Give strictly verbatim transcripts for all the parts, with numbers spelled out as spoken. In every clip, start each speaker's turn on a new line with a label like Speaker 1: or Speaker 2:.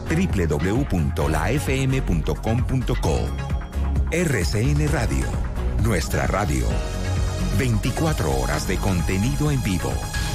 Speaker 1: doble u doble u doble u punto la f m punto com punto co. R C N Radio, nuestra radio. veinticuatro horas de contenido en vivo.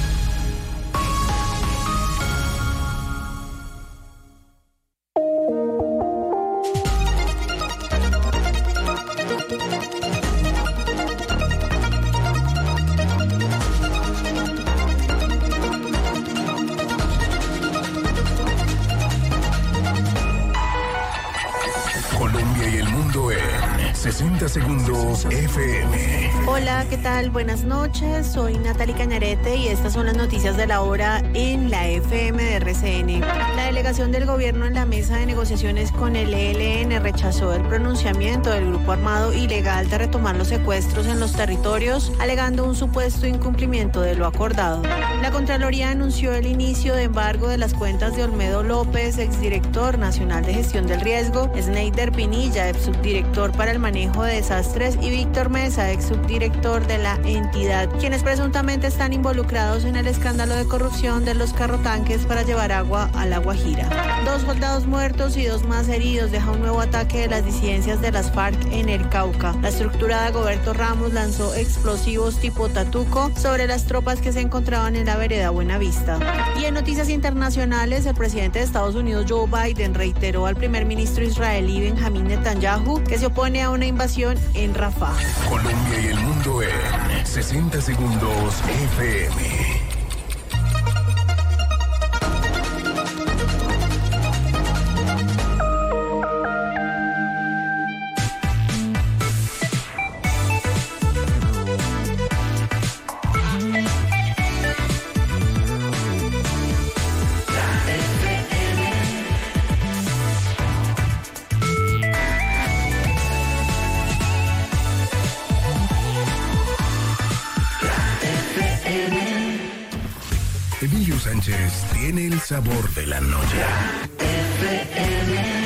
Speaker 2: sesenta segundos F M.
Speaker 3: Hola, ¿qué tal? Buenas noches. Soy Natalie Cañarete y estas son las noticias de la hora en la F M de R C N. La delegación del gobierno en la mesa de negociaciones con el E L N rechazó el pronunciamiento del grupo armado ilegal de retomar los secuestros en los territorios, alegando un supuesto incumplimiento de lo acordado. La Contraloría anunció el inicio de embargo de las cuentas de Olmedo López, exdirector nacional de gestión del riesgo, Sneider Pinilla, ex subdirector para el manejo de desastres, y Víctor Mesa, ex subdirector de la entidad, quienes presuntamente están involucrados en el escándalo de corrupción de los carrotanques para llevar agua a La Guajira. Dos soldados muertos y dos más heridos deja un nuevo ataque de las disidencias de las FARC en el Cauca. La estructura de Dagoberto Ramos lanzó explosivos tipo Tatuco sobre las tropas que se encontraban en la vereda Buenavista. Y en noticias internacionales, el presidente de Estados Unidos, Joe Biden, reiteró al primer ministro israelí Benjamín Netanyahu que se opone a una invasión en Rafah.
Speaker 2: Colombia y el mundo en sesenta segundos F M. Emilio Sánchez tiene el sabor de la noche. F M.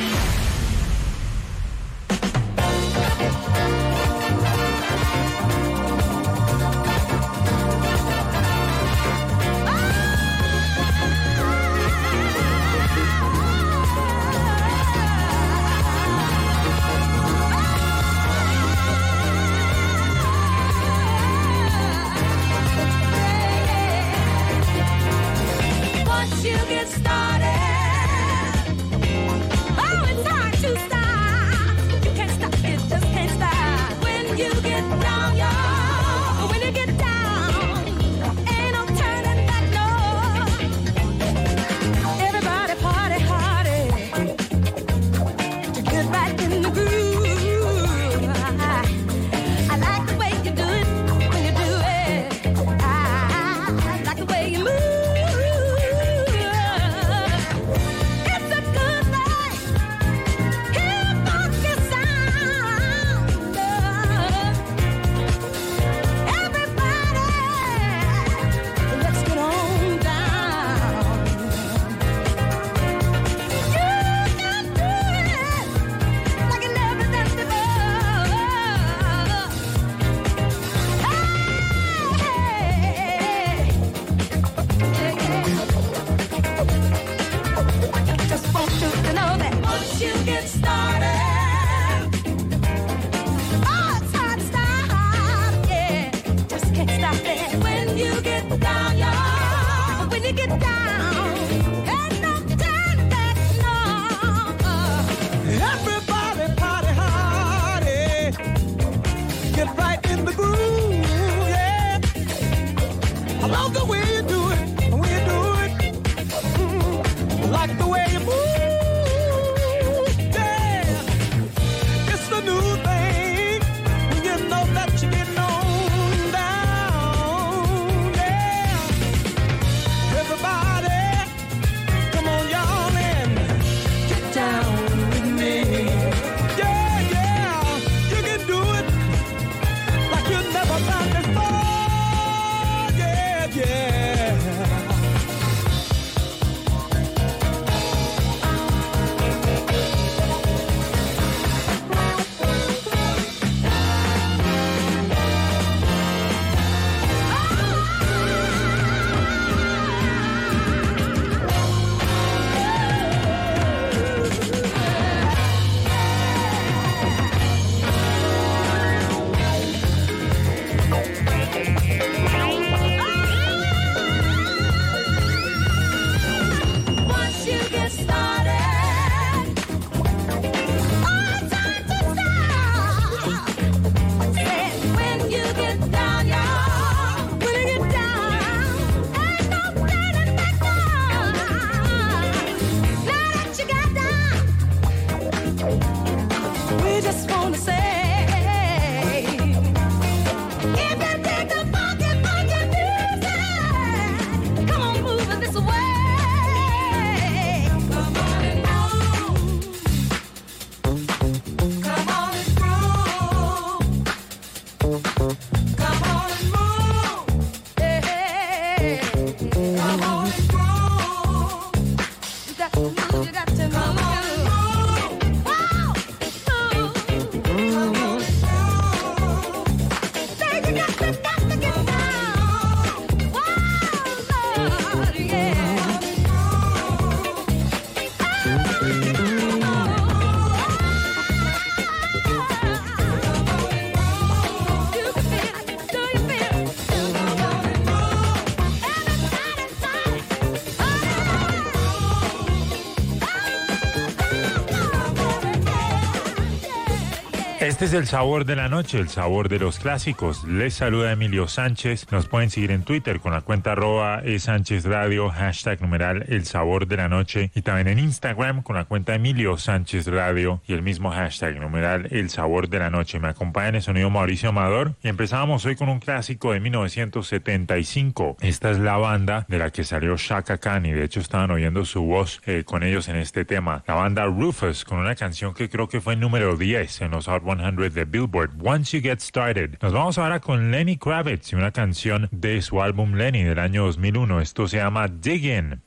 Speaker 4: Este es el sabor de la noche, el sabor de los clásicos. Les saluda Emilio Sánchez. Nos pueden seguir en Twitter con la cuenta arroba e Sánchez Radio, hashtag numeral el sabor de la noche. Y también en Instagram con la cuenta Emilio Sánchez Radio y el mismo hashtag numeral el sabor de la noche. Me acompaña en el sonido Mauricio Amador. Y empezamos hoy con un clásico de mil novecientos setenta y cinco. Esta es la banda de la que salió Chaka Khan y de hecho estaban oyendo su voz eh, con ellos en este tema. La banda Rufus con una canción que creo que fue número diez en los Hot cien de Billboard, Once You Get Started. Nos vamos ahora con Lenny Kravitz y una canción de su álbum Lenny del año dos mil uno. Esto se llama Dig In.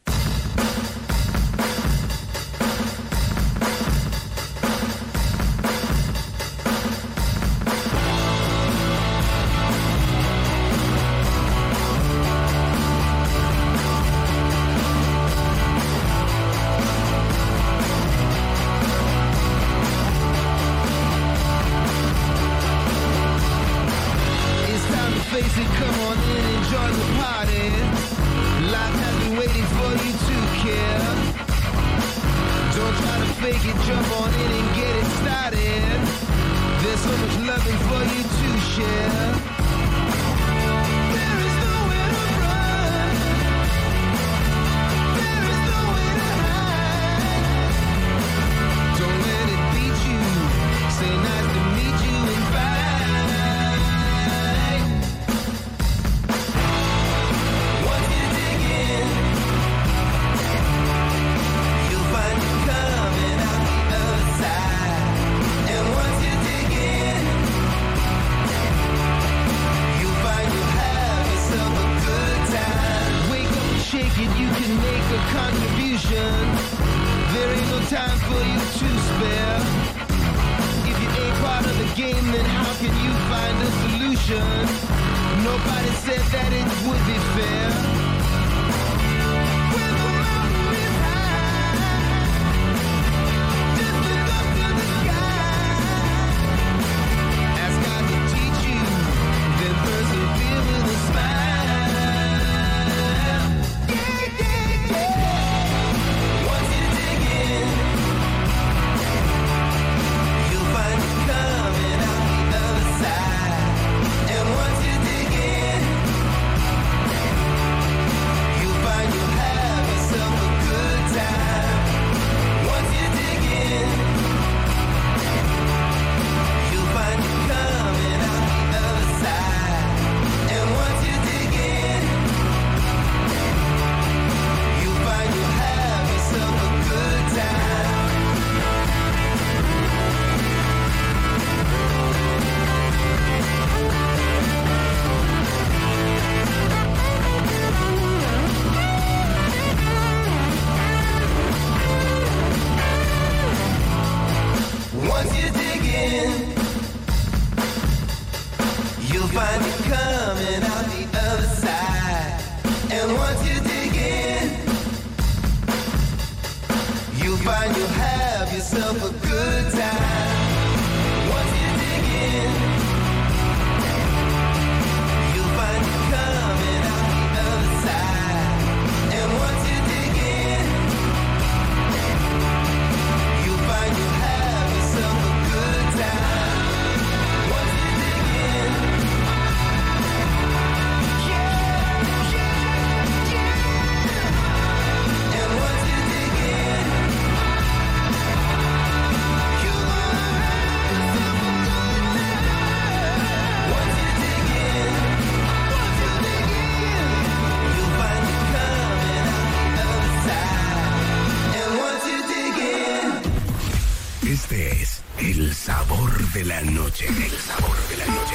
Speaker 2: De la noche, el sabor de la noche.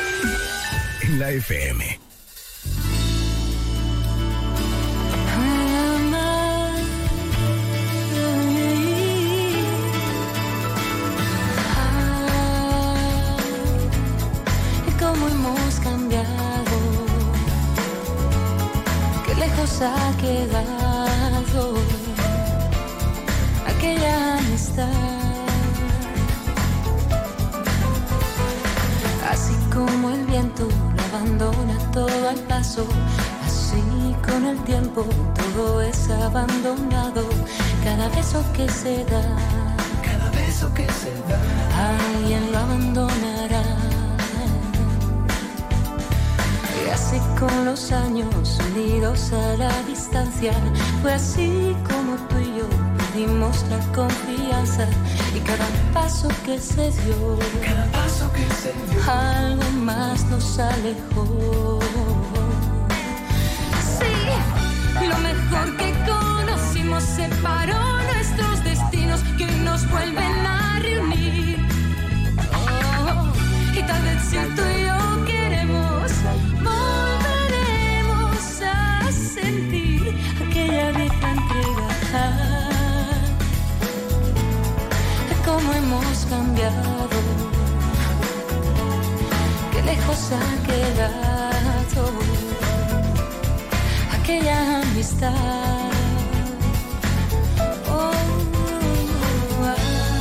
Speaker 2: En la F M.
Speaker 5: Y cómo hemos cambiado, qué lejos ha quedado aquella amistad. Como el viento lo abandona todo al paso, así con el tiempo todo es abandonado. Cada beso que se da, cada beso beso que se da, alguien lo abandonará. Y así con los años unidos a la distancia, fue así como tú y yo perdimos la confianza. Y cada paso que se dio, cada paso que se dio, algo más nos alejó. Sí, lo mejor que conocimos separó nuestros destinos que hoy nos vuelven a reunir. Oh, y tal vez si tú y yo queremos, volveremos a sentir aquella vieja entrega. De cómo hemos cambiado, qué lejos ha quedado aquella amistad. Oh, ah,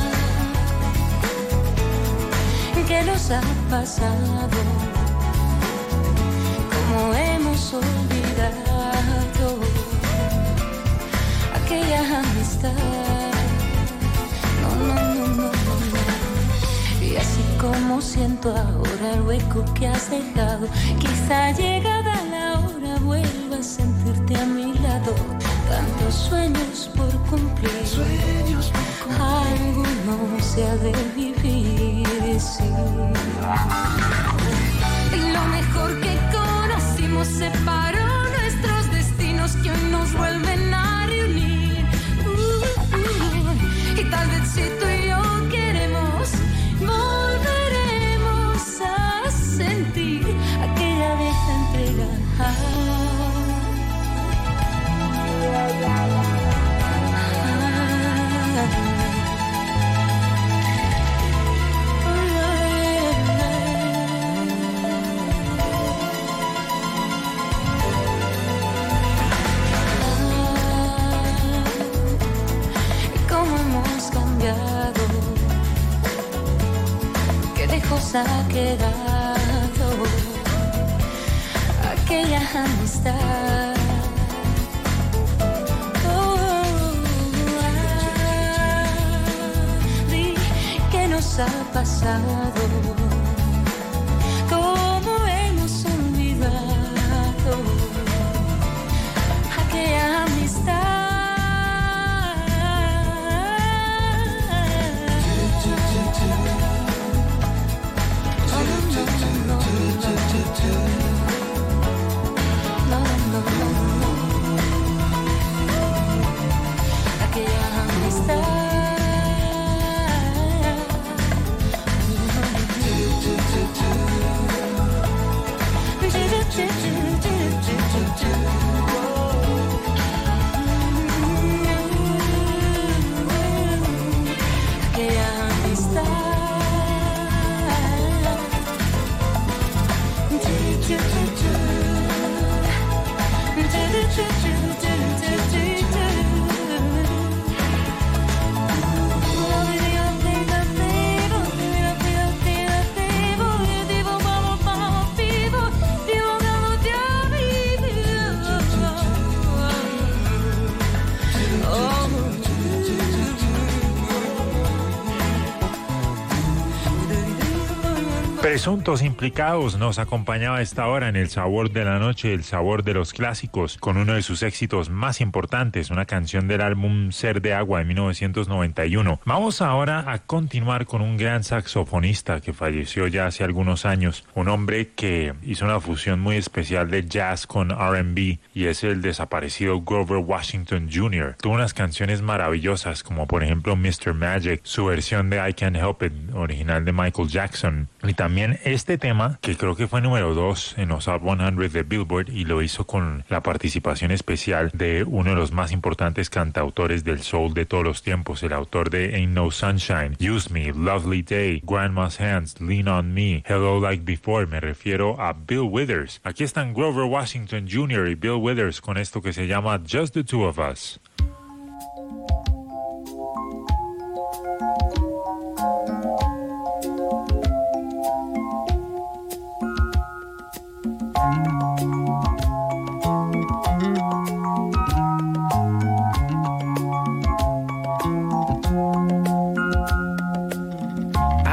Speaker 5: ¿qué nos ha pasado? ¿Cómo hemos olvidado aquella amistad? No, no, no, no, no. Y así como siento ahora el hueco que has dejado, quizá llegada la hora vuelva a sentirte a mi lado. Tantos sueños por cumplir, sueños por cumplir. Algo no se ha de vivir, sí. Lo mejor que conocimos separó nuestros destinos que hoy nos vuelven a reunir. Uh, uh, y tal vez si tú y yo queremos, volveremos a sentir aquella vieja entrega. Qué lejos ha quedado aquella amistad. Oh, ah, di qué nos ha pasado, cómo hemos olvidado aquella amistad.
Speaker 4: Presuntos implicados nos acompañaba a esta hora en El Sabor de la Noche, el sabor de los clásicos, con uno de sus éxitos más importantes, una canción del álbum Ser de Agua de mil novecientos noventa y uno. Vamos ahora a continuar con un gran saxofonista que falleció ya hace algunos años, un hombre que hizo una fusión muy especial de jazz con R and B, y es el desaparecido Grover Washington junior Tuvo unas canciones maravillosas como por ejemplo mister Magic, su versión de I Can't Help It, original de Michael Jackson, y también este tema que creo que fue número dos en los Hot cien de Billboard, y lo hizo con la participación especial de uno de los más importantes cantautores del soul de todos los tiempos, el autor de Ain't No Sunshine, Use Me, Lovely Day, Grandma's Hands, Lean On Me, Hello Like Before. Me refiero a Bill Withers. Aquí están Grover Washington junior y Bill Withers con esto que se llama Just the Two of Us.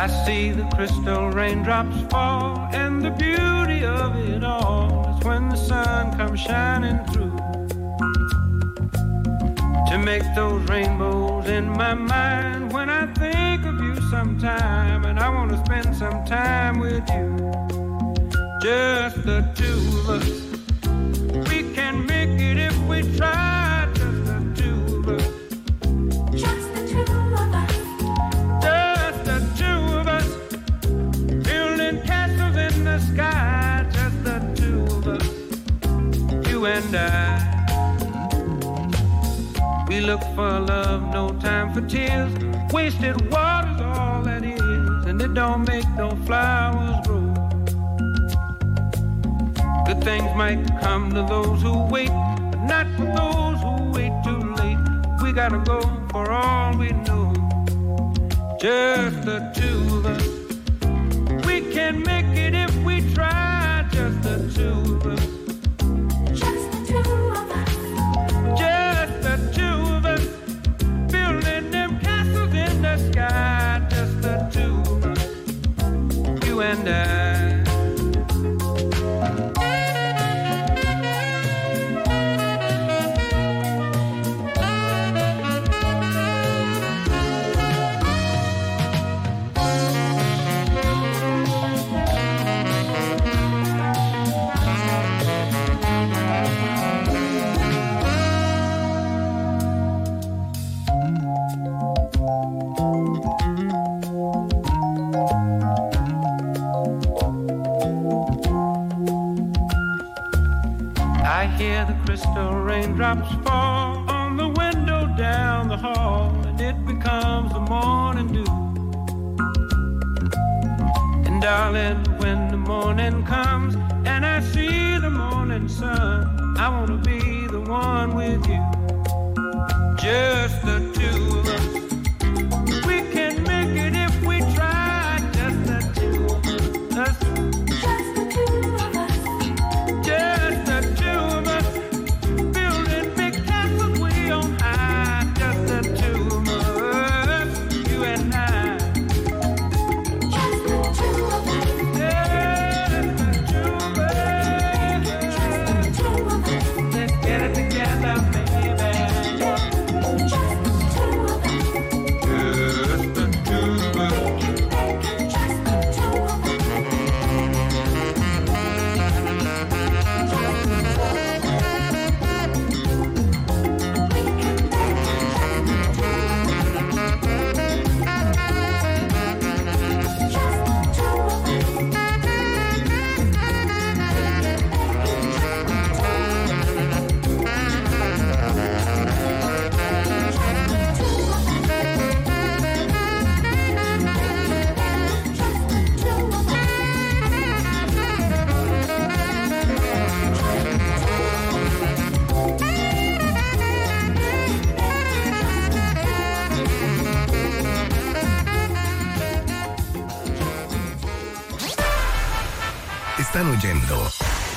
Speaker 6: I see the crystal raindrops fall, and the beauty of it all is when the sun comes shining through to make those rainbows in my mind. When I think of you sometime, and I want to spend some time with you, just the two of us. We can make it if we try, just the two of us. Just the two of us. Just the two of us. Building castles in the sky, just the two of us. You and I. We look for love, no time for tears. Wasted water's all that is, and it don't make no flowers grow. Good things might come to those who wait, but not for those who wait too late. We gotta go for all we know, just the two of us. We can make it if we try, just the two of us. Just the two of us. Just the two of us. Building them castles in the sky, just the two of us. You and I. Raindrops fall on the window down the hall, and it becomes the morning dew. And darling, when the morning comes and I see the morning sun, I want to be the one with you, just the two of us. We can make it if we try, just the two of us. Just the two of us. Just the two of us.
Speaker 2: Están oyendo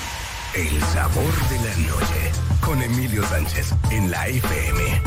Speaker 2: El Sabor de la Noche con Emilio Sánchez en la F M.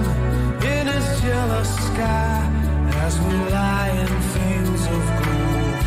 Speaker 7: Sky as we lie in fields of gold.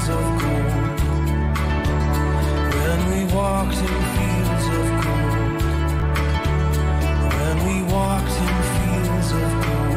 Speaker 7: fields of gold. When we walked in fields of gold. When we walked in fields of gold.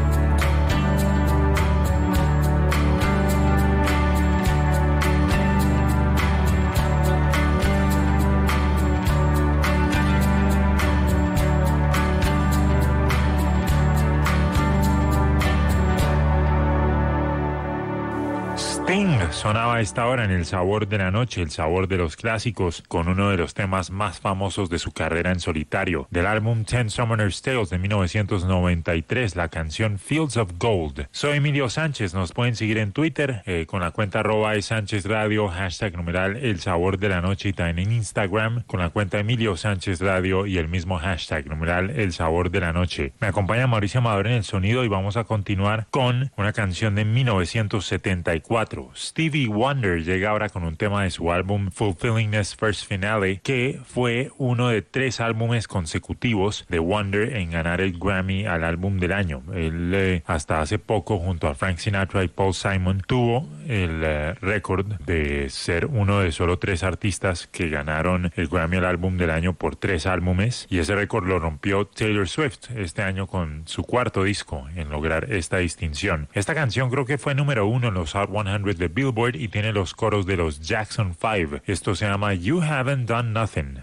Speaker 4: Sting sonaba a esta hora en El Sabor de la Noche, el sabor de los clásicos, con uno de los temas más famosos de su carrera en solitario. Del álbum Ten Summoner's Tales de mil novecientos noventa y tres, la canción Fields of Gold. Soy Emilio Sánchez, nos pueden seguir en Twitter eh, con la cuenta arroba es Sánchez Radio, hashtag numeral El Sabor de la Noche, y también en Instagram con la cuenta Emilio Sánchez Radio y el mismo hashtag numeral El Sabor de la Noche. Me acompaña Mauricio Amador en el sonido y vamos a continuar con una canción de mil novecientos setenta y cuatro. Stevie Wonder llega ahora con un tema de su álbum Fulfillingness First Finale, que fue uno de tres álbumes consecutivos de Wonder en ganar el Grammy al álbum del año. Él eh, hasta hace poco, junto a Frank Sinatra y Paul Simon, tuvo el eh, récord de ser uno de solo tres artistas que ganaron el Grammy al álbum del año por tres álbumes, y ese récord lo rompió Taylor Swift este año con su cuarto disco en lograr esta distinción. Esta canción creo que fue número uno en los Hot cien de Billboard y tiene los coros de los Jackson Five. Esto se llama You Haven't Done Nothing.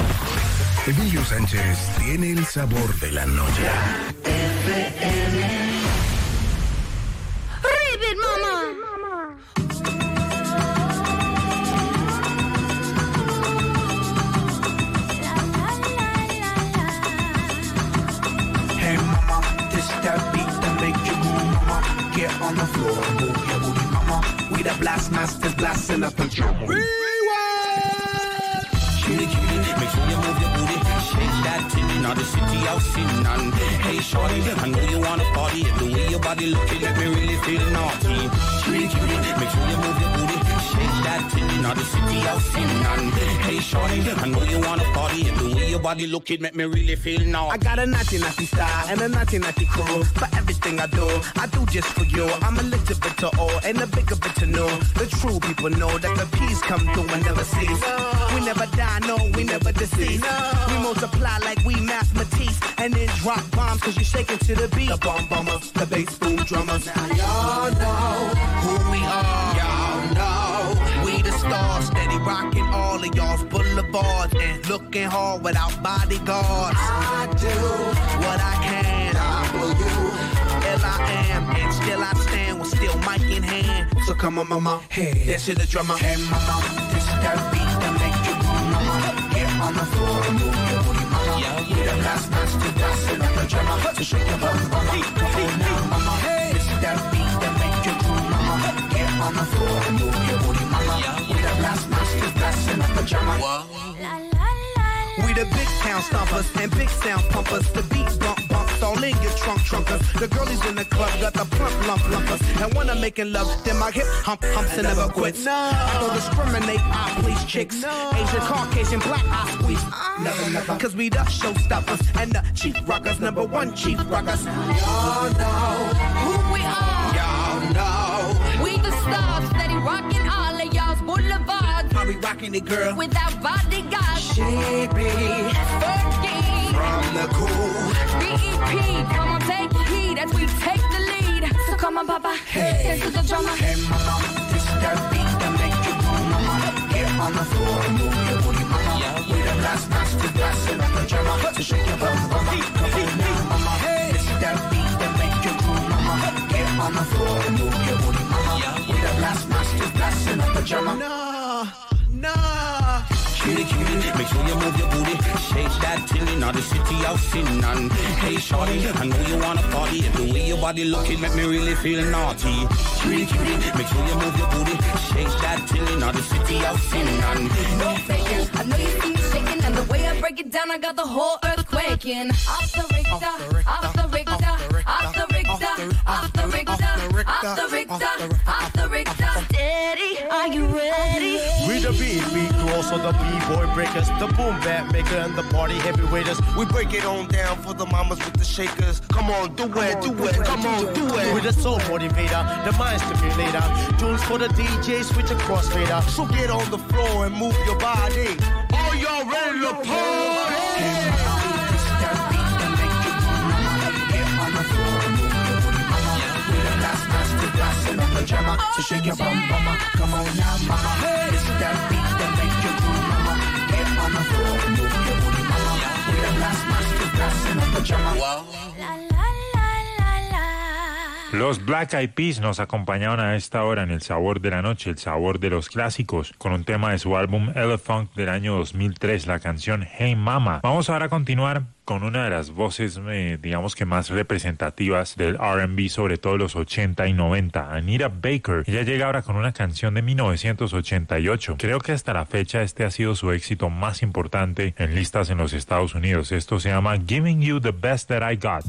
Speaker 2: Emilio Sánchez tiene el sabor de la noche.
Speaker 5: F M
Speaker 2: on the floor, move your booty, mama. We the blast masters blasting up the drum.
Speaker 8: Cutie, cutie, make sure you move your booty. Shake that titty, now the city out sitting on. Hey shorty, I know you wanna party. The way your body looking, let me really feel naughty. Cutie, cutie, make sure you move your booty. Shake that titty, now the city out sitting on. Hey shorty, I know you wanna party. The way your body looking, make me really feel naughty.
Speaker 2: I got a naughty naughty style and a naughty naughty crew. For everything I do, I do just for you. I'm a little bit to all and a bigger bit to know. The true people know that the peace come through and never cease. We never die, no, we never decease. We multiply like we mathematics and then drop bombs cause you shaking to the beat. The bomb bombers, the bass boom drummers. Now y'all know who we are. Y'all know we the stars, steady rocking all of y'all's boulevards and looking hard without bodyguards. I do what I can. For you, L I am, and still I stand with still mic in hand. So come on, mama, hey, dance to the drummer. Hey, mama, this that beat that make you move, mama. Get on the floor and move your booty, mama. Yeah, yeah. The last man's to dancing on the drummer. So shake your bum, mama. Come on now, mama. Hey, this that beat that make you move, mama. Get on the floor and move your booty, mama. Yeah, yeah. The last man's to dancing on the drummer. We the big town stompers and big sound pumpers. The beat bump bumps all in your trunk trunkers. The girlies in the club got the plump lump lumpers. And when I'm making love, then my hip hump humps and never quits. No. I don't discriminate, I please chicks. No. Asian, Caucasian, black, I squeeze. Never, never. Cause we the showstoppers and the chief rockers, number one chief rockers. Y'all know
Speaker 5: who we are.
Speaker 2: Y'all know
Speaker 5: We the stars, steady rocking all of y'all's boulevards.
Speaker 2: how we rocking it, girl.
Speaker 5: Without bodyguards.
Speaker 2: She be
Speaker 5: Fergie.
Speaker 2: from the cool.
Speaker 5: B E P, come on, take heed as we take the lead. So come on, Papa,
Speaker 2: Hey.
Speaker 5: dance to the drummer.
Speaker 2: Hey, mama, this that beat that make you move, mama. Get on the floor and move your booty, mama. Yeah, we the last master dancing on the drummer. So shake your bum, mama. Come on now, mama. Hey, this that beat that make you move, mama. Get on the floor and move your booty, mama. Yeah, we the last master dancing on the drummer. No, no.
Speaker 8: Cutie, cutie, make sure you move your booty. Shake that tilly, now the city out sitting on. Hey shorty, I know you wanna party. The way your body looking make me really feel naughty. Cutie, cutie, make sure you move your booty. Shake that tilly, now the city out sitting on.
Speaker 5: No faking, I know you see me shaking, and the way I break it down, I got the whole earth quaking. Off the Richter, off the Richter, off the Richter, off the Richter, off the Richter, off the Richter. Steady, are you ready?
Speaker 9: We the beat, beat crew, so the b-boy breakers, the boom bap maker, and the party heavyweighters. We break it on down for the mamas with the shakers. Come on, do it, do it, come on, do it. With the soul motivator, the mind stimulator. Tunes for the D J, switch a crossfader. So get on the floor and move your body. Are y'all ready to party?
Speaker 2: Hey, mama, this that beat that make you move, mama. Get on the floor and move your booty, mama. We the last master dancing on the drummer. So shake your bum, mama. Come on now, mama. Hey, this that beat that make you move, mama. Get on the floor and move your booty, mama. We the last master dancing on the drummer.
Speaker 4: Los Black Eyed Peas nos acompañaron a esta hora en El Sabor de la Noche, el sabor de los clásicos, con un tema de su álbum Elephant del año dos mil tres, la canción Hey Mama. Vamos ahora a continuar con una de las voces, eh, digamos que más representativas del R and B, sobre todo los ochenta y noventa, Anita Baker. Ella llega ahora con una canción de mil novecientos ochenta y ocho. Creo que hasta la fecha este ha sido su éxito más importante en listas en los Estados Unidos. Esto se llama Giving You the Best That I Got.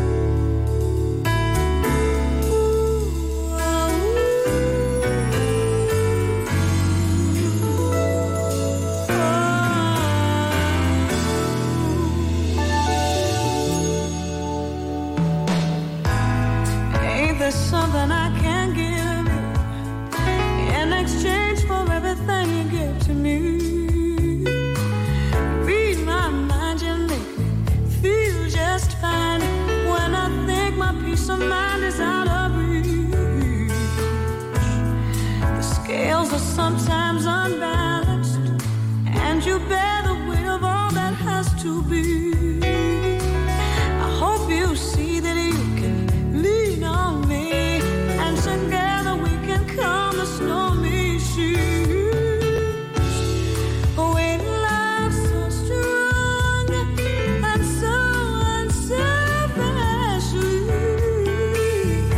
Speaker 10: There's something I can give in exchange for everything you give to me. Read my mind, you make me feel just fine. When I think my peace of mind is out of reach, the scales are sometimes unbalanced, and you bear the weight of all that has to be. I hope you see that you can lean on me, and together we can calm the stormy seas. When love's so strong and so unselfishly,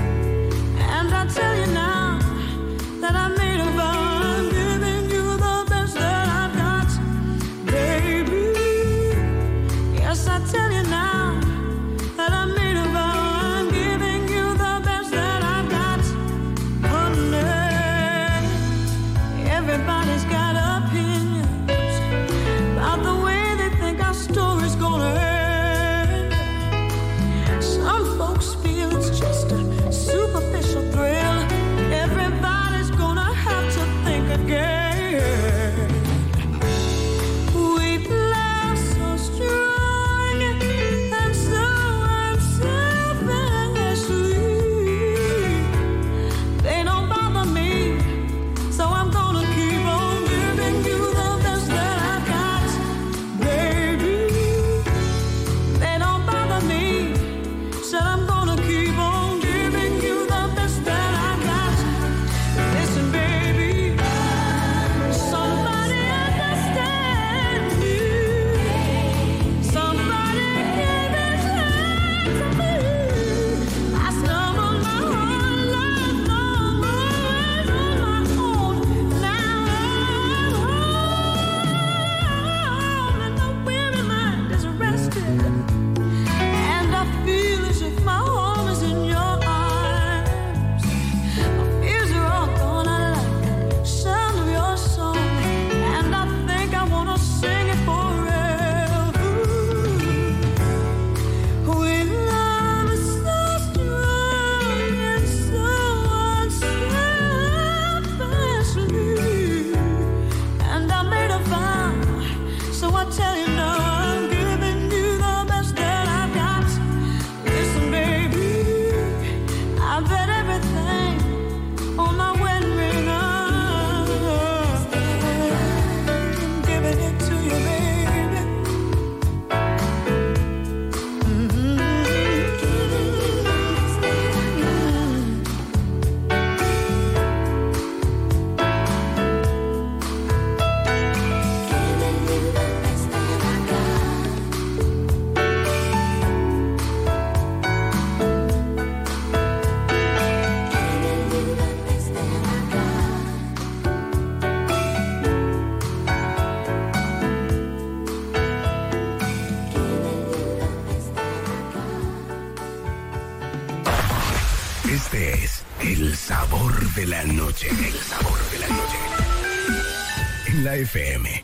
Speaker 11: Este es el sabor de la noche. El sabor de la noche. En la F M.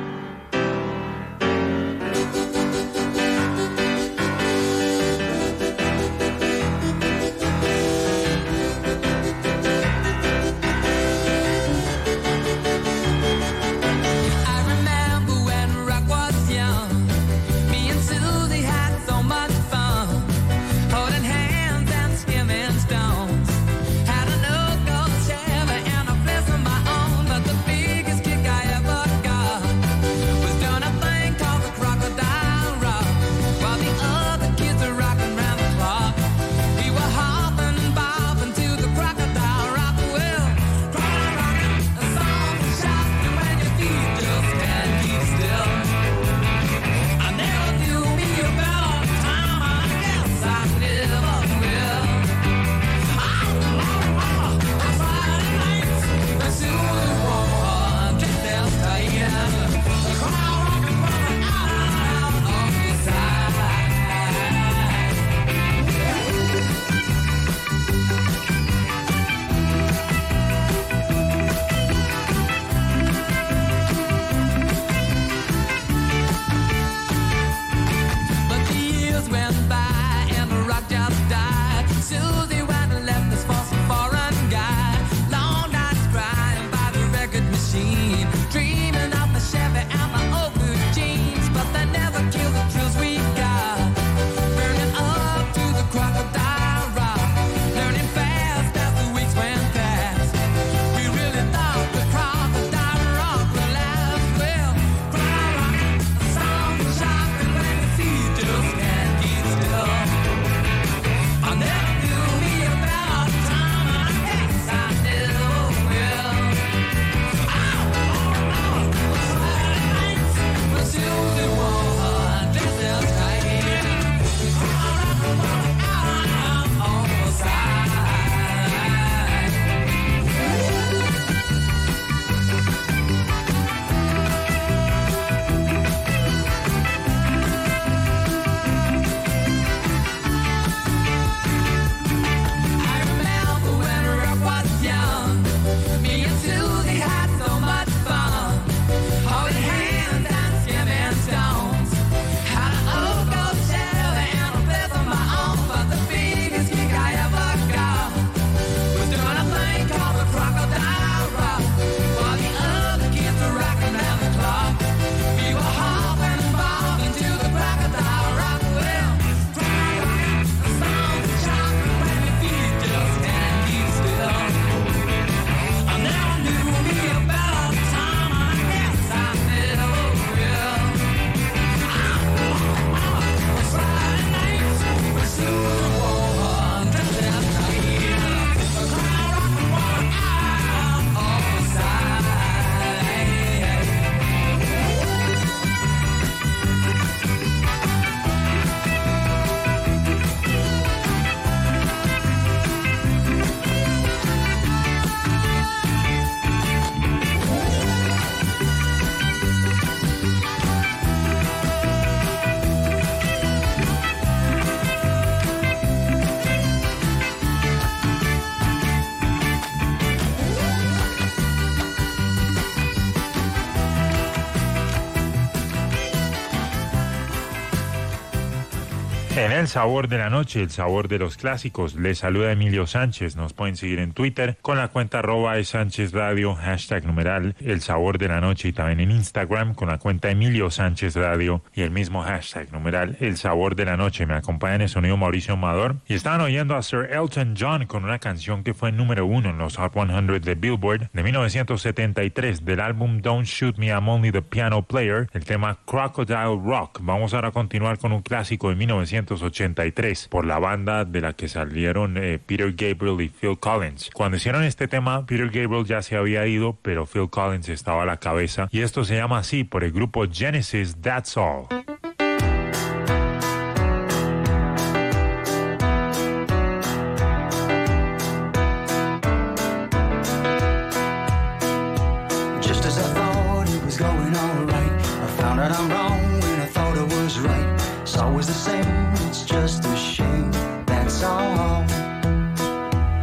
Speaker 4: En el sabor de la noche, el sabor de los clásicos, les saluda Emilio Sánchez. Nos pueden seguir en Twitter con la cuenta arroba es Sánchez Radio, hashtag numeral el sabor de la noche, y también en Instagram con la cuenta Emilio Sánchez Radio y el mismo hashtag numeral el sabor de la noche. Me acompaña en el sonido Mauricio Amador y estaban oyendo a Sir Elton John con una canción que fue número uno en los Hot cien de Billboard de mil novecientos setenta y tres del álbum Don't Shoot Me, I'm Only the Piano Player, el tema Crocodile Rock. Vamos ahora a continuar con un clásico de mil novecientos ochenta y tres por la banda de la que salieron eh, Peter Gabriel y Phil Collins. Cuando hicieron este tema, Peter Gabriel ya se había ido, pero Phil Collins estaba a la cabeza, y esto se llama así por el grupo Genesis, That's All.
Speaker 12: Just as I thought it was going all right, I found out I'm wrong when I thought it was right. It's always the same, it's just a shame, that's all.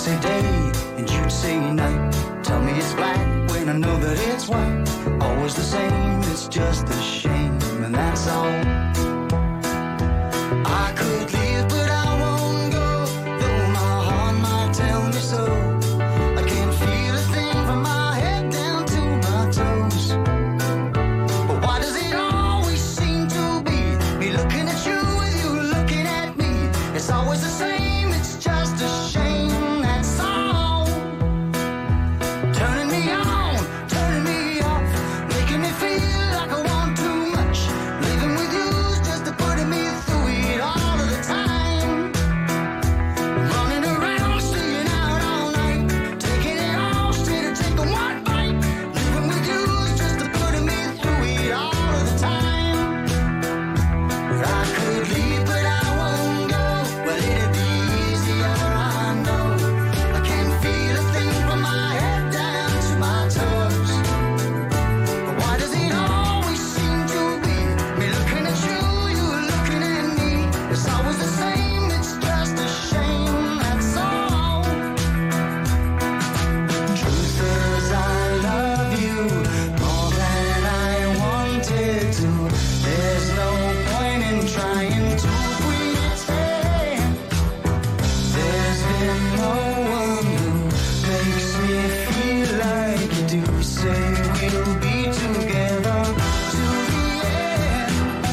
Speaker 12: say day and you'd say night. Tell me it's black when I know that it's white. Always the same, it's just a shame, and that's all. I could leave, but I won't go, though my heart might tell me so. I can't feel a thing from my head down to my toes. But why does it always seem to be me looking at you with you looking at me? It's always the same, it's just a shame, that's all. Turning me on, turning me off, making me feel like I want too much. Living with you's just to putting me through it all of the time. Running around, staying out all night, taking it all straight or taking one bite. Living with you's just to putting me through it all of the time. But I could leave, but I won't go. Well, it'd be easier, I know. I can't feel a thing from my head down to my toes. But why does it always seem to be me looking at you, you looking at me? It's always the same, it's just a shame, that's all. Truth is, I love you more than I wanted to. There's no point in trying to pretend. There's been no one who makes me feel like you do. Say we'll be together to the end.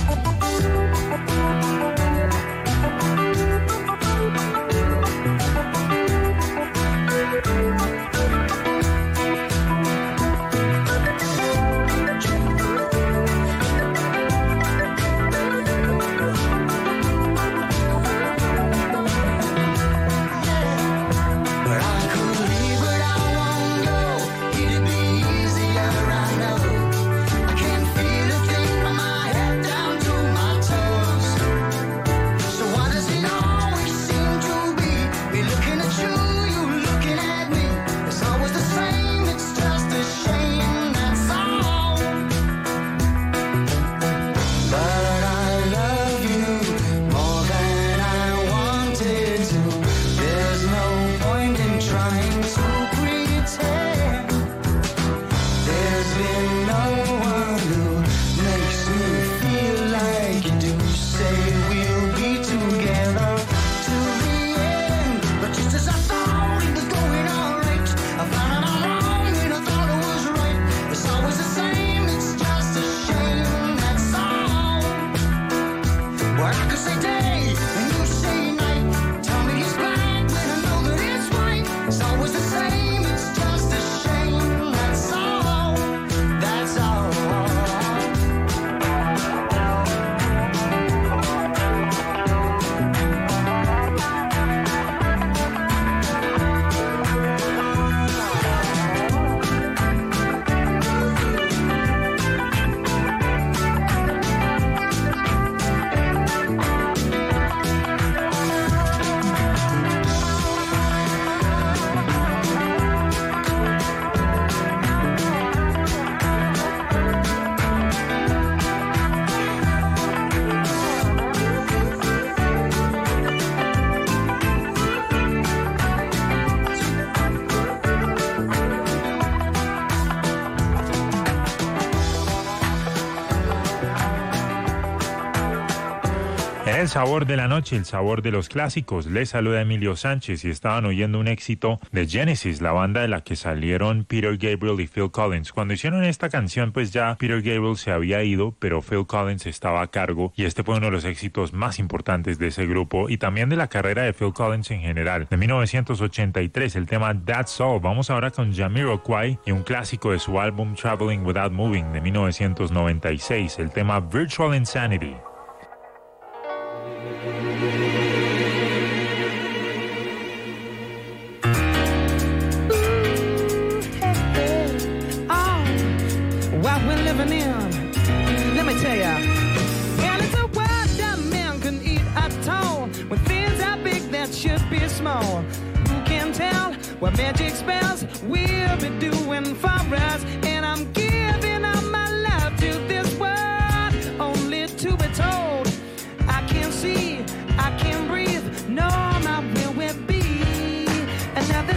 Speaker 12: But I could leave, but I won't go. It'd be easier, I know. I can't feel a thing from my head down to my toes. So why does it always seem to be me looking at you, you looking at me? It's always the same, it's just a shame, that's all. But I love you more than I wanted to. There's no point in trying to pretend. There's been no one who makes me feel like you do. Say we'll be together to the end. But just as I thought it was going all right, I found out I'm wrong when I thought it was right. It's always the same, it's just a shame, that's all. Well, I could say day and you say night. Tell me it's black when I know that it's white. It's always the same, it's just a shame, that's all. That's all.
Speaker 4: En el sabor de la noche, el sabor de los clásicos, les saluda Emilio Sánchez y estaban oyendo un éxito de Genesis, la banda de la que salieron Peter Gabriel y Phil Collins. Cuando hicieron esta canción, pues ya Peter Gabriel se había ido, pero Phil Collins estaba a cargo y este fue uno de los éxitos más importantes de ese grupo y también de la carrera de Phil Collins en general. De mil novecientos ochenta y tres, el tema That's All. Vamos ahora con Jamiroquai y un clásico de su álbum Traveling Without Moving de mil novecientos noventa y seis, el tema Virtual Insanity.
Speaker 10: What we're living in, let me tell ya. And it's a world that man can eat at all. When things are big that should be small. Who can tell what magic spells we'll be doing for us? And I'm giving all my love to this world, only to be told I can't see, I can't breathe, no, my will will be another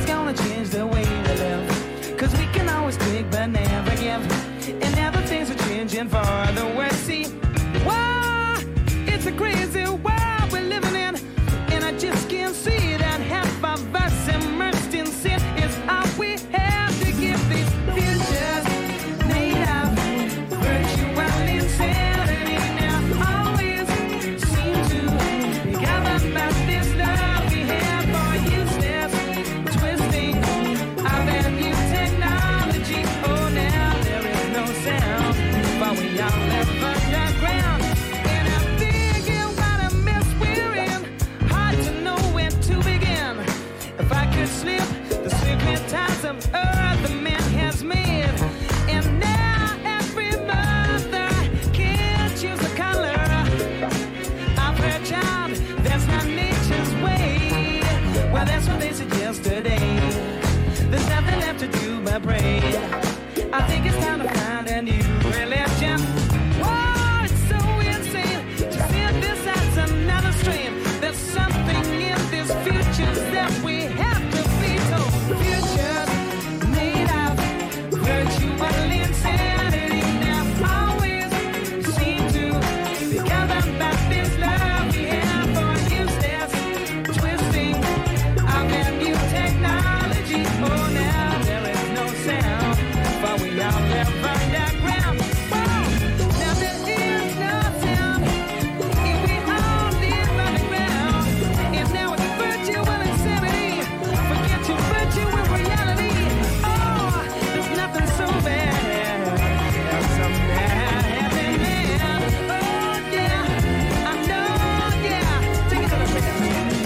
Speaker 6: searching for the word. See, wow, it's a crazy world we're living in, and I just can't see that half of us immersed in sin is all we have to give these futures made of virtual insanity. Now always seem to be gathered by this love we have for useless twisting of that new technology. Oh, now there is no sound, but we all live underground. And I'm thinking what a mess we're in, hard to know where to begin. If I could slip the secret ties of earth the man has made, and now every mother can choose a color of her child. That's not nature's way. Well, that's what they said yesterday. There's nothing left to do but pray. I think it's time to find a new religion. Whoa, it's so insane to see this as another strain. There's something in this future that we have to be told. Futures made of virtual insanity. Now always seem to be governed by this love we have for useless twisting of that new technology. Oh, now there is no sound, but we all live underground. Whoa, now there is no sound if we all live underground. And now it's virtual insanity. Forget your virtual reality. Oh, there's nothing so bad as some bad happening. Oh, yeah, I know, yeah. Take it to the freaking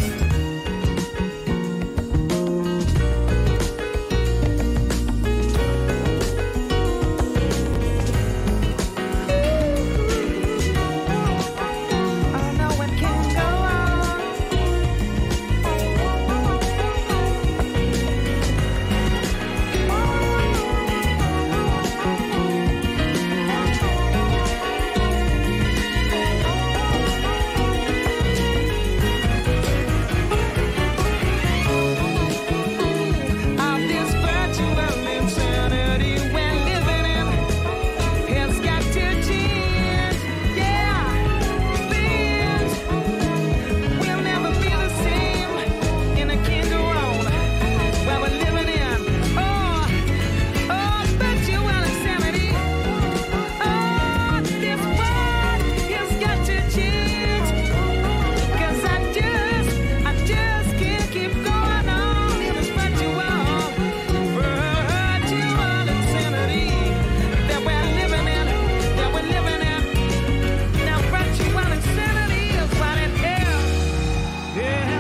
Speaker 6: I know it can go on. Of this virtual insanity we're living in has got to change. Yeah, things will never be the same, and it can't go on while we're living in. Oh, oh, virtual insanity. Oh, this world has got to change. 'Cause I just, I just can't keep going on in this virtual, virtual insanity that we're living in, that we're living in. Now virtual insanity is what it is. Yeah.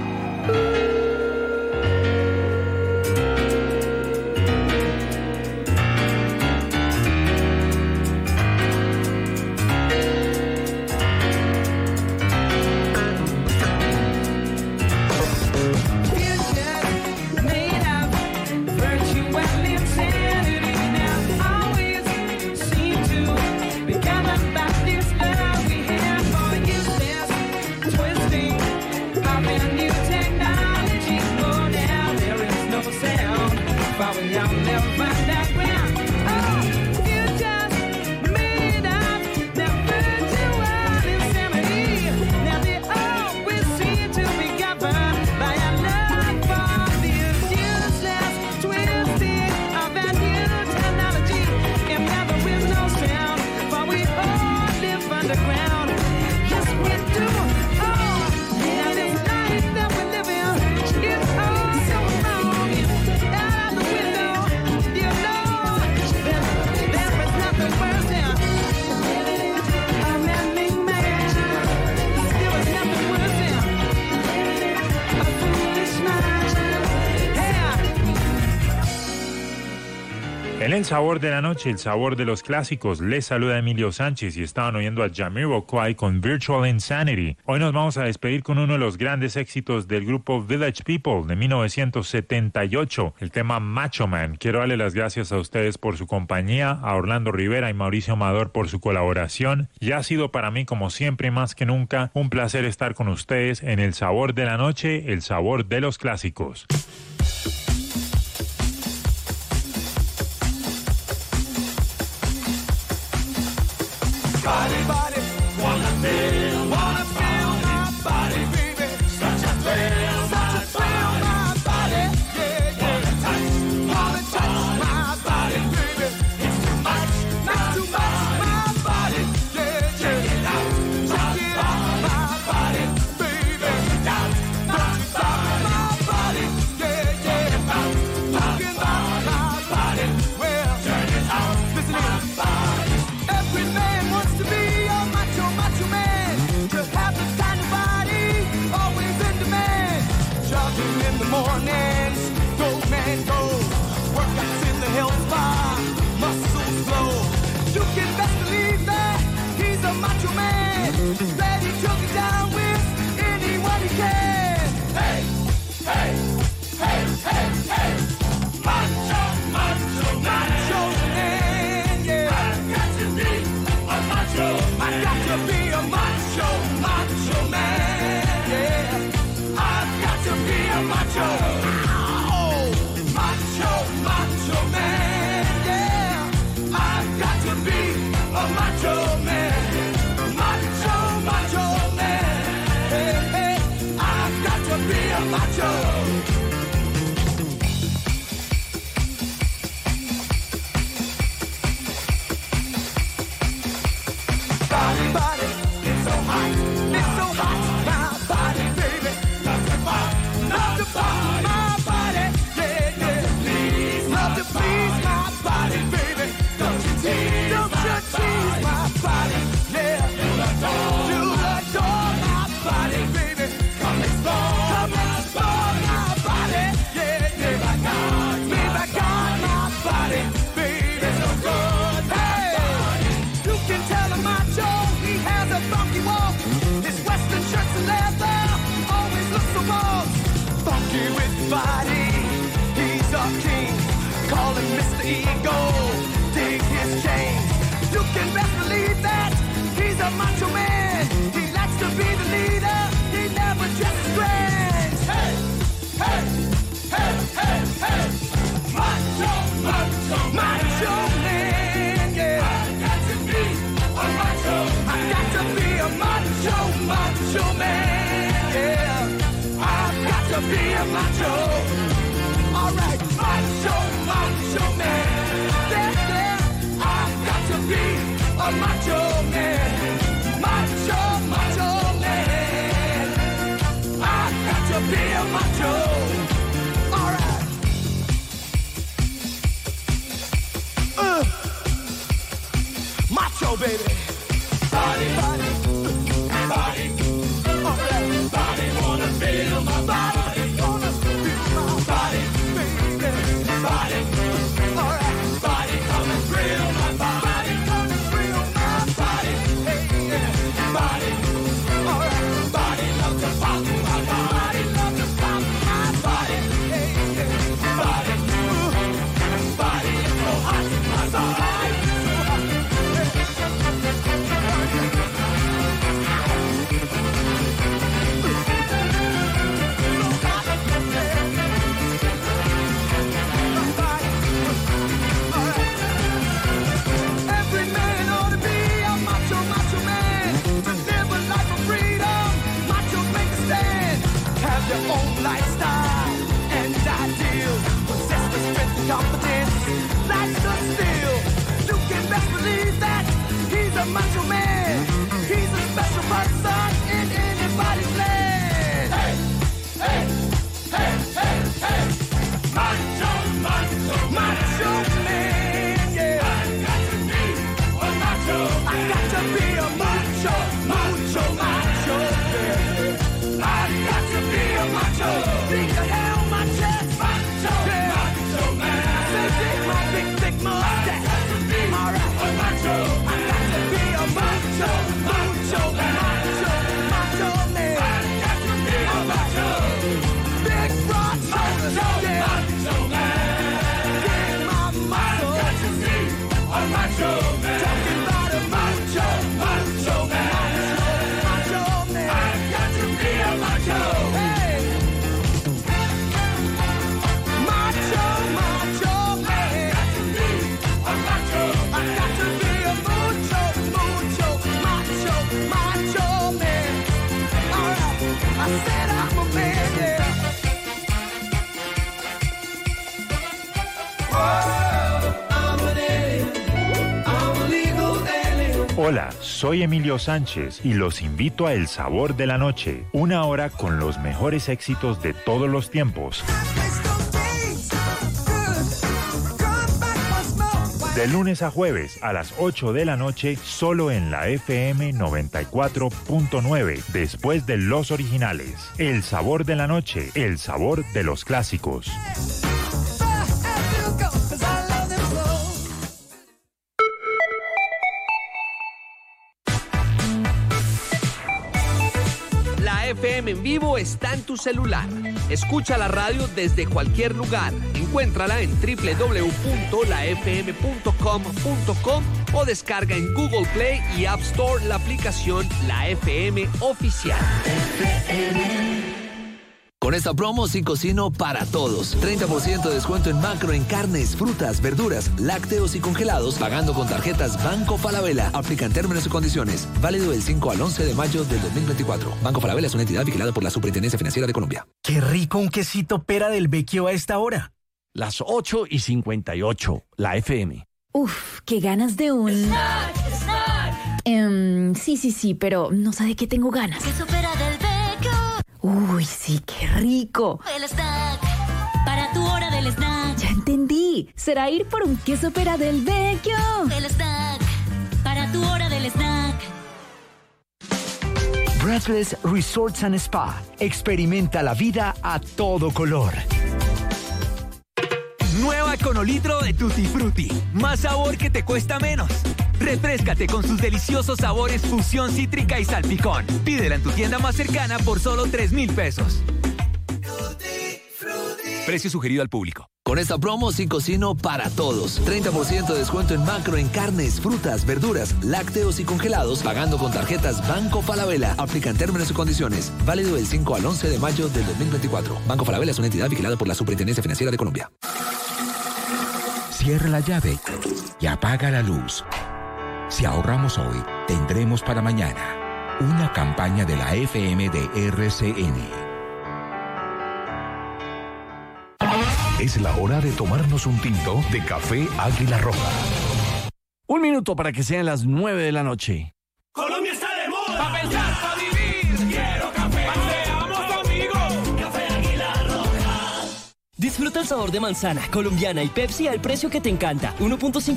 Speaker 6: Futures made of virtual insanity. Now always seem to be governed by this love we have for useless twisting of that new technology. Oh, now there is no sound, but we all live underground. Oh, futures made of that virtual insanity. Now they always seem to be governed by a love for this useless twisting of that new technology. And now there is no sound, but we all live underground. Yes, we do. Oh, now this life that we live in is all so wrong. Out of the window, you know, there, there is nothing worse than a man-made man. There is nothing worse than a foolish mind. Yeah.
Speaker 4: En el sabor de la noche, el sabor de los clásicos, les saluda Emilio Sánchez y estaban oyendo a Jamiroquai con Virtual Insanity. Hoy nos vamos a despedir con uno de los grandes éxitos del grupo Village People de mil novecientos setenta y ocho, el tema Macho Man. Quiero darle las gracias a ustedes por su compañía, a Orlando Rivera y Mauricio Amador por su colaboración. Y ha sido para mí, como siempre, más que nunca, un placer estar con ustedes en el sabor de la noche, el sabor de los clásicos.
Speaker 13: feel, wanna feel my body, baby. Such a thrill, such a thrill, my body, yeah, yeah. Wanna touch, wanna touch my body, baby. It's too much, not too much, my body, yeah, yeah. Check it out, check it out, my body, baby. Check it out, don't stop my body, yeah, yeah. Talking about my body, well, turn it out, listen in. Every man wants to be a macho, macho man. To have the kind of body, always in demand. Jogging in the mornings, go man go. Workouts in the health spa, muscles glow. You can best believe that he's a macho man. Ready to get down with anyone he can. Hey, hey, hey, hey, hey. Macho, macho, macho man, yeah. I've got to be a macho man. I've got to be a macho, macho man, yeah. I've got to be a macho. Oh, macho, macho man, yeah. I've got to be a macho man. Macho, macho man, hey, hey. I've got to be a macho. Body, body, it's so hot, it's so hot, my body, baby. Love to pop, love to pop, my body, yeah, yeah. Please, love to please my body, baby. Don't you tease, don't you tease my body, yeah. You adore, you adore my body, baby. Come explore, come explore my body, yeah, yeah. Baby, I got, baby, I got my body, baby. So good, hey. You can tell a macho, he has a funky walk. His western shirts and leather always look so bold. Funky with body, he's a king. Call him Mister Ego, dig his chain. You can best believe that he's a macho man. He likes to be the leader, he never dresses grand. Hey, hey, hey, hey, hey. Macho, macho, macho man, yeah. I've got to be a macho. I've got to be a macho, macho man, yeah. I've got to be a macho. All right, macho, macho man, yeah, yeah. I've got to be a macho man. Macho, macho man. I've got to be a macho. All right. Uh, macho, baby. Body, body, body. All right. Body wanna feel my body. Wanna feel my body, baby. Body. All right. Body come and thrill my body. Come and thrill my body. said I'm a man, yeah.
Speaker 4: Hola, soy Emilio Sánchez y los invito a El Sabor de la Noche, una hora con los mejores éxitos de todos los tiempos. De lunes a jueves a las ocho de la noche, solo en la F M noventa y cuatro punto nueve, después de los originales. El Sabor de la Noche, el sabor de los clásicos.
Speaker 14: F M en vivo está en tu celular. Escucha la radio desde cualquier lugar. Encuéntrala en doble u doble u doble u punto la f m punto com punto co o descarga en Google Play y App Store la aplicación La F M Oficial.
Speaker 15: Con esta promo sí cocino para todos. treinta por ciento de descuento en macro en carnes, frutas, verduras, lácteos y congelados, pagando con tarjetas Banco Falabella. Aplican términos y condiciones. Válido del cinco al once de mayo del dos mil veinticuatro. Banco Falabella es una entidad vigilada por la Superintendencia Financiera de Colombia.
Speaker 16: Qué rico un quesito pera del Vecchio a esta hora.
Speaker 17: Las ocho y cincuenta y ocho, la F M.
Speaker 18: Uf, qué ganas de un...
Speaker 5: Snack, snack.
Speaker 18: Um, sí, sí, sí, pero no sé de qué tengo ganas.
Speaker 5: Queso pera del Vecchio.
Speaker 18: Uy, sí, qué rico.
Speaker 5: El snack, para tu hora del snack.
Speaker 18: Ya entendí, será ir por un queso pera del Vecchio.
Speaker 5: El snack, para tu hora del snack.
Speaker 16: Breathless Resorts and Spa. Experimenta la vida a todo color.
Speaker 19: Nueva Econolitro de Tutti Frutti. Más sabor que te cuesta menos. Refréscate con sus deliciosos sabores fusión cítrica y salpicón. Pídela en tu tienda más cercana por solo tres mil pesos. Precio sugerido al público.
Speaker 15: Con esta promo sí cocino para todos. treinta por ciento de descuento en macro en carnes, frutas, verduras, lácteos y congelados, pagando con tarjetas Banco Falabella. Aplican términos y condiciones. Válido del cinco al once de mayo del dos mil veinticuatro. Banco Falabella es una entidad vigilada por la Superintendencia Financiera de Colombia.
Speaker 1: Cierra la llave y apaga la luz. Si ahorramos hoy, tendremos para mañana. Una campaña de la F M de R C N.
Speaker 11: Es la hora de tomarnos un tinto de café Águila Roja.
Speaker 17: Un minuto para que sean las nueve de la noche.
Speaker 13: Colombia está de moda. Pa' pensar, pa' vivir. Quiero café. Seamos amigos. Café Águila Roja.
Speaker 20: Disfruta el sabor de manzana, colombiana y Pepsi al precio que te encanta. uno punto cinco